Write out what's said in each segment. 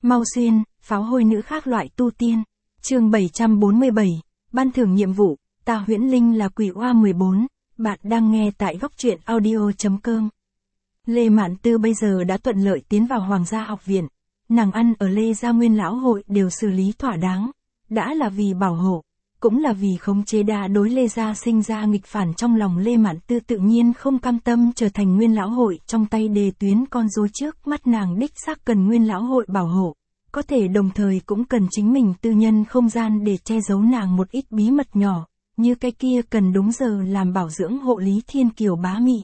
Mau xuyên, pháo hôi nữ khác loại tu tiên. Chương 747, ban thưởng nhiệm vụ, ta Huyễn Linh là quỷ oa 14, bạn đang nghe tại góc truyện audio.com. Lê Mạn Tư bây giờ đã thuận lợi tiến vào Hoàng gia học viện, nàng ăn ở Lê gia Nguyên lão hội đều xử lý thỏa đáng, đã là vì bảo hộ, cũng là vì khống chế đa đối Lê gia sinh ra nghịch phản trong lòng Lê Mạn Tư tự nhiên không cam tâm trở thành Nguyên lão hội trong tay đề tuyến con rối trước mắt nàng đích xác cần Nguyên lão hội bảo hộ. Có thể đồng thời cũng cần chính mình tư nhân không gian để che giấu nàng một ít bí mật nhỏ, như cái kia cần đúng giờ làm bảo dưỡng hộ lý thiên kiều bá mị.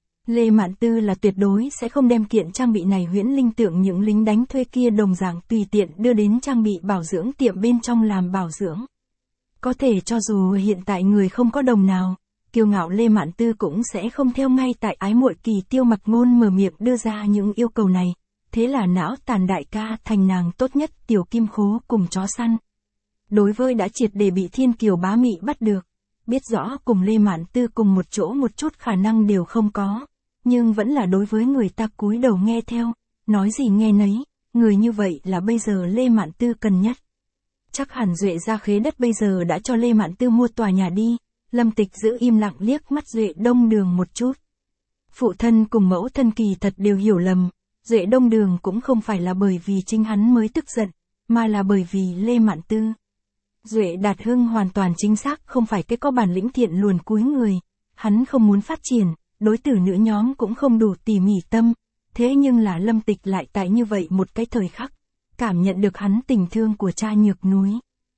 Lê Mạn Tư là tuyệt đối sẽ không đem kiện trang bị này Huyễn Linh tượng những lính đánh thuê kia đồng dạng tùy tiện đưa đến trang bị bảo dưỡng tiệm bên trong làm bảo dưỡng. Có thể cho dù hiện tại người không có đồng nào, kiêu ngạo Lê Mạn Tư cũng sẽ không theo ngay tại ái muội Kỳ Tiêu Mặc Ngôn mở miệng đưa ra những yêu cầu này. Thế là não tàn đại ca thành nàng tốt nhất tiểu kim khố cùng chó săn. Đối với đã triệt để bị thiên kiều bá mị bắt được, biết rõ cùng Lê Mạn Tư cùng một chỗ một chút khả năng đều không có, nhưng vẫn là đối với người ta cúi đầu nghe theo, nói gì nghe nấy, người như vậy là bây giờ Lê Mạn Tư cần nhất. Chắc hẳn Duệ gia khế đất bây giờ đã cho Lê Mạn Tư mua tòa nhà đi, Lâm Tịch giữ im lặng liếc mắt Duệ Đông Đường một chút. Phụ thân cùng mẫu thân kỳ thật đều hiểu lầm. Duệ Đông Đường cũng không phải là bởi vì chính hắn mới tức giận, mà là bởi vì Lê Mạn Tư. Duệ Đạt Hưng hoàn toàn chính xác không phải cái có bản lĩnh thiện luồn cúi người, hắn không muốn phát triển, đối tử nữ nhóm cũng không đủ tỉ mỉ tâm, thế nhưng là Lâm Tịch lại tại như vậy một cái thời khắc, cảm nhận được hắn tình thương của cha nhược núi.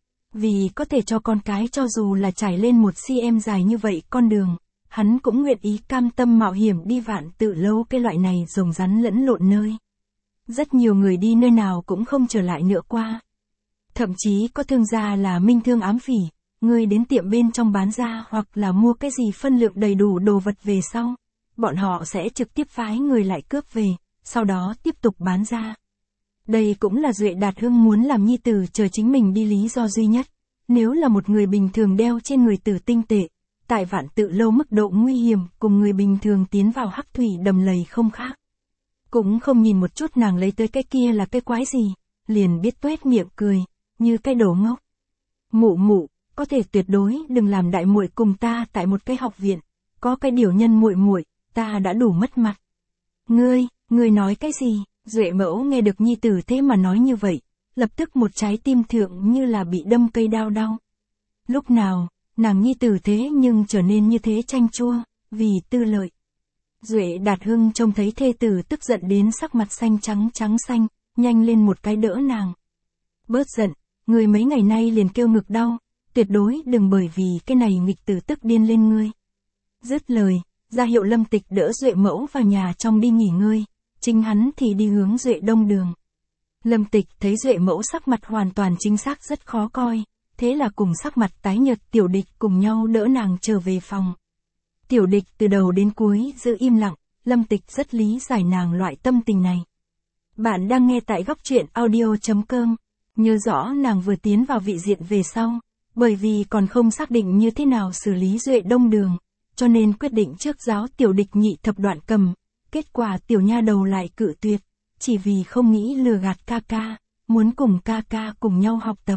Vì có thể cho con cái cho dù là trải lên một cm dài như vậy con đường, hắn cũng nguyện ý cam tâm mạo hiểm đi vạn tự lâu cái loại này rồng rắn lẫn lộn nơi. Rất nhiều người đi nơi nào cũng không trở lại nữa qua. Thậm chí có thương gia là minh thương ám phỉ, người đến tiệm bên trong bán ra hoặc là mua cái gì phân lượng đầy đủ đồ vật về sau. Bọn họ sẽ trực tiếp phái người lại cướp về, sau đó tiếp tục bán ra. Đây cũng là Duệ Đạt Hưng muốn làm nhi tử chờ chính mình đi lý do duy nhất. Nếu là một người bình thường đeo trên người tử tinh tệ, tại vạn tự lâu mức độ nguy hiểm cùng người bình thường tiến vào hắc thủy đầm lầy không khác. Cũng không nhìn một chút nàng lấy tới cái kia là cái quái gì, liền biết tuét miệng cười, như cái đồ ngốc. Mụ mụ, có thể tuyệt đối đừng làm đại muội cùng ta tại một cái học viện, có cái điều nhân muội muội, ta đã đủ mất mặt. Ngươi nói cái gì? Duệ mẫu nghe được nhi tử thế mà nói như vậy, lập tức một trái tim thượng như là bị đâm cây đao đau. Lúc nào, nàng nhi tử thế nhưng trở nên như thế chanh chua, vì tư lợi. Duệ Đạt Hưng trông thấy thê tử tức giận đến sắc mặt xanh trắng xanh, nhanh lên một cái đỡ nàng. Bớt giận, người mấy ngày nay liền kêu ngực đau, tuyệt đối đừng bởi vì cái này nghịch tử tức điên lên ngươi. Dứt lời, ra hiệu Lâm Tịch đỡ Duệ mẫu vào nhà trong đi nghỉ ngơi, chính hắn thì đi hướng Duệ Đông Đường. Lâm Tịch thấy Duệ mẫu sắc mặt hoàn toàn chính xác rất khó coi. Thế là cùng sắc mặt tái nhợt Tiểu Địch cùng nhau đỡ nàng trở về phòng. Tiểu Địch từ đầu đến cuối giữ im lặng, Lâm Tịch rất lý giải nàng loại tâm tình này. Bạn đang nghe tại góc truyện audio.com, nhớ rõ nàng vừa tiến vào vị diện về sau, bởi vì còn không xác định như thế nào xử lý Duệ Đông Đường, cho nên quyết định trước giáo Tiểu Địch nhị thập đoạn cầm, kết quả tiểu nha đầu lại cự tuyệt, chỉ vì không nghĩ lừa gạt ca ca, muốn cùng ca ca cùng nhau học tập.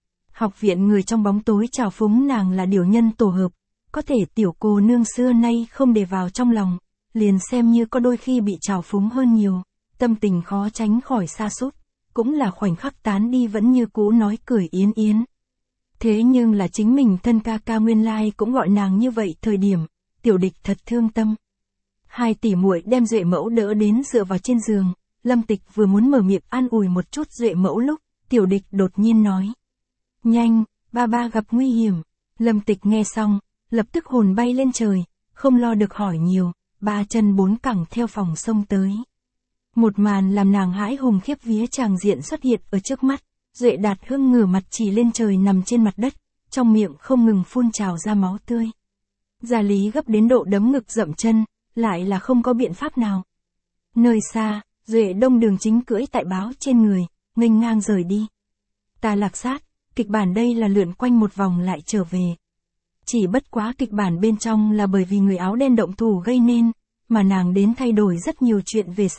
Học viện người trong bóng tối trào phúng nàng là điều nhân tổ hợp, có thể tiểu cô nương xưa nay không để vào trong lòng, liền xem như có đôi khi bị trào phúng hơn nhiều, tâm tình khó tránh khỏi sa sút, cũng là khoảnh khắc tán đi vẫn như cũ nói cười yến yến. Thế nhưng là chính mình thân ca ca nguyên lai cũng gọi nàng như vậy thời điểm, Tiểu Địch thật thương tâm. Hai tỷ muội đem Duệ mẫu đỡ đến dựa vào trên giường, Lâm Tịch vừa muốn mở miệng an ủi một chút Duệ mẫu lúc, Tiểu Địch đột nhiên nói. Nhanh, ba gặp nguy hiểm. Lâm Tịch nghe xong, lập tức hồn bay lên trời, không lo được hỏi nhiều, ba chân bốn cẳng theo phòng sông tới. Một màn làm nàng hãi hùng khiếp vía tràng diện xuất hiện ở trước mắt, Duệ Đạt Hưng ngửa mặt chỉ lên trời nằm trên mặt đất, trong miệng không ngừng phun trào ra máu tươi. Gia Lý gấp đến độ đấm ngực dậm chân, lại là không có biện pháp nào. Nơi xa, Duệ Đông Đường chính cưỡi tại báo trên người, nghênh ngang rời đi. Ta Lạc Sát, kịch bản đây là lượn quanh một vòng lại trở về. Chỉ bất quá kịch bản bên trong là bởi vì người áo đen động thủ gây nên, mà nàng đến thay đổi rất nhiều chuyện về sau,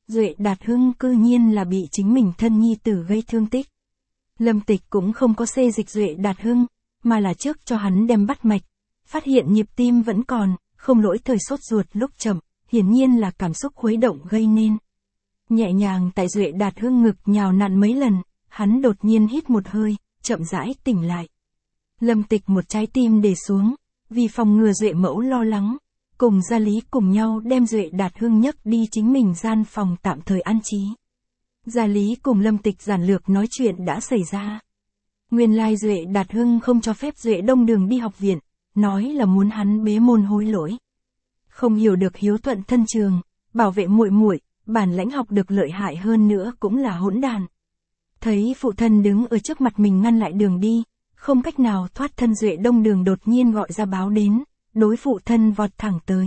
Duệ Đạt Hưng cư nhiên là bị chính mình thân nhi tử gây thương tích. Lâm Tịch cũng không có xê dịch Duệ Đạt Hưng, mà là trước cho hắn đem bắt mạch, phát hiện nhịp tim vẫn còn, không lỗi thời sốt ruột lúc chậm, hiển nhiên là cảm xúc khuấy động gây nên. Nhẹ nhàng tại Duệ Đạt Hưng ngực nhào nặn mấy lần, hắn đột nhiên hít một hơi, chậm rãi tỉnh lại. Lâm Tịch một trái tim để xuống, vì phòng ngừa Duệ Mẫu lo lắng, cùng Gia Lý cùng nhau đem Duệ Đạt Hưng nhấc đi chính mình gian phòng tạm thời an trí. Gia Lý cùng Lâm Tịch giản lược nói chuyện đã xảy ra. Nguyên lai Duệ Đạt Hưng không cho phép Duệ Đông Đường đi học viện, nói là muốn hắn bế môn hối lỗi. Không hiểu được hiếu thuận thân trường, bảo vệ muội muội, bản lãnh học được lợi hại hơn nữa cũng là hỗn đàn. Thấy phụ thân đứng ở trước mặt mình ngăn lại đường đi, không cách nào thoát thân, Duệ Đông Đường đột nhiên gọi ra báo đến, đối phụ thân vọt thẳng tới.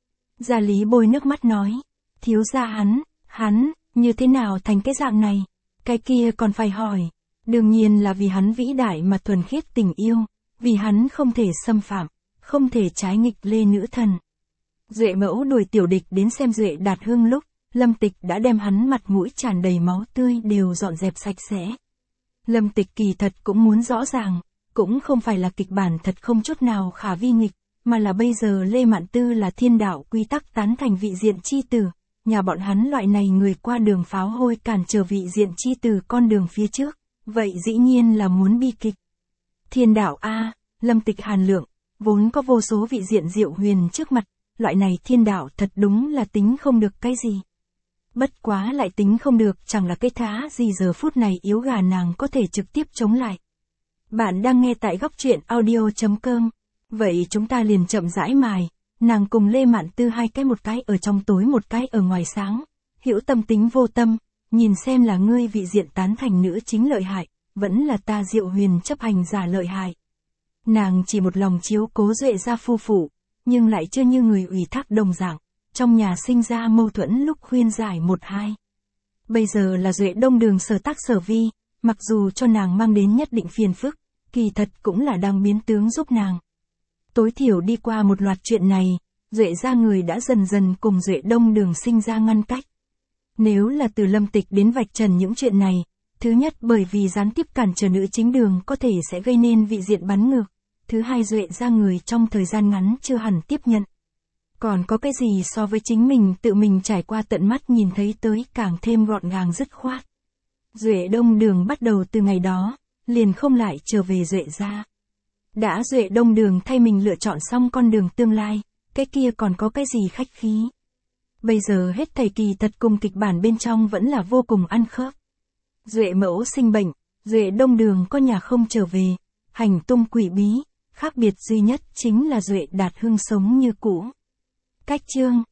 Gia Lý bôi nước mắt nói, thiếu gia hắn, như thế nào thành cái dạng này, cái kia còn phải hỏi. Đương nhiên là vì hắn vĩ đại mà thuần khiết tình yêu, vì hắn không thể xâm phạm, không thể trái nghịch lê nữ thần. Duệ Mẫu đuổi tiểu địch đến xem Duệ Đạt Hưng lúc, Lâm Tịch đã đem hắn mặt mũi tràn đầy máu tươi đều dọn dẹp sạch sẽ. Lâm Tịch kỳ thật cũng muốn rõ ràng, cũng không phải là kịch bản thật không chút nào khả vi nghịch, mà là bây giờ Lê Mạn Tư là thiên đạo quy tắc tán thành vị diện chi tử, nhà bọn hắn loại này người qua đường pháo hôi cản trở vị diện chi tử con đường phía trước, vậy dĩ nhiên là muốn bi kịch. Thiên đạo a, Lâm Tịch hàn lượng, vốn có vô số vị diện diệu huyền trước mặt, loại này thiên đạo thật đúng là tính không được cái gì. Bất quá lại tính không được chẳng là cái thá gì giờ phút này yếu gà nàng có thể trực tiếp chống lại. Bạn đang nghe tại góc truyện audio.com. Vậy chúng ta liền chậm rãi mài, nàng cùng Lê Mạn Tư hai cái, một cái ở trong tối một cái ở ngoài sáng, hữu tâm tính vô tâm, nhìn xem là ngươi vị diện tán thành nữ chính lợi hại, vẫn là ta diệu huyền chấp hành giả lợi hại. Nàng chỉ một lòng chiếu cố Duệ gia phu phụ, nhưng lại chưa như người ủy thác đồng dạng, trong nhà sinh ra mâu thuẫn lúc khuyên giải một hai. Bây giờ là Duệ Đông Đường sở tác sở vi, mặc dù cho nàng mang đến nhất định phiền phức, kỳ thật cũng là đang biến tướng giúp nàng. Tối thiểu đi qua một loạt chuyện này, Duệ gia người đã dần dần cùng Duệ Đông Đường sinh ra ngăn cách. Nếu là từ Lâm Tịch đến vạch trần những chuyện này, thứ nhất bởi vì gián tiếp cản trở nữ chính đường có thể sẽ gây nên vị diện bắn ngược, thứ hai Duệ gia người trong thời gian ngắn chưa hẳn tiếp nhận. Còn có cái gì so với chính mình tự mình trải qua tận mắt nhìn thấy tới càng thêm gọn gàng dứt khoát. Duệ Đông Đường bắt đầu từ ngày đó, liền không lại trở về Duệ gia. Đã Duệ Đông Đường thay mình lựa chọn xong con đường tương lai, cái kia còn có cái gì khách khí. Bây giờ hết thầy kỳ thật cùng kịch bản bên trong vẫn là vô cùng ăn khớp. Duệ Mẫu sinh bệnh, Duệ Đông Đường có nhà không trở về, hành tung quỷ bí, khác biệt duy nhất chính là Duệ Đạt Hưng sống như cũ. Cách chương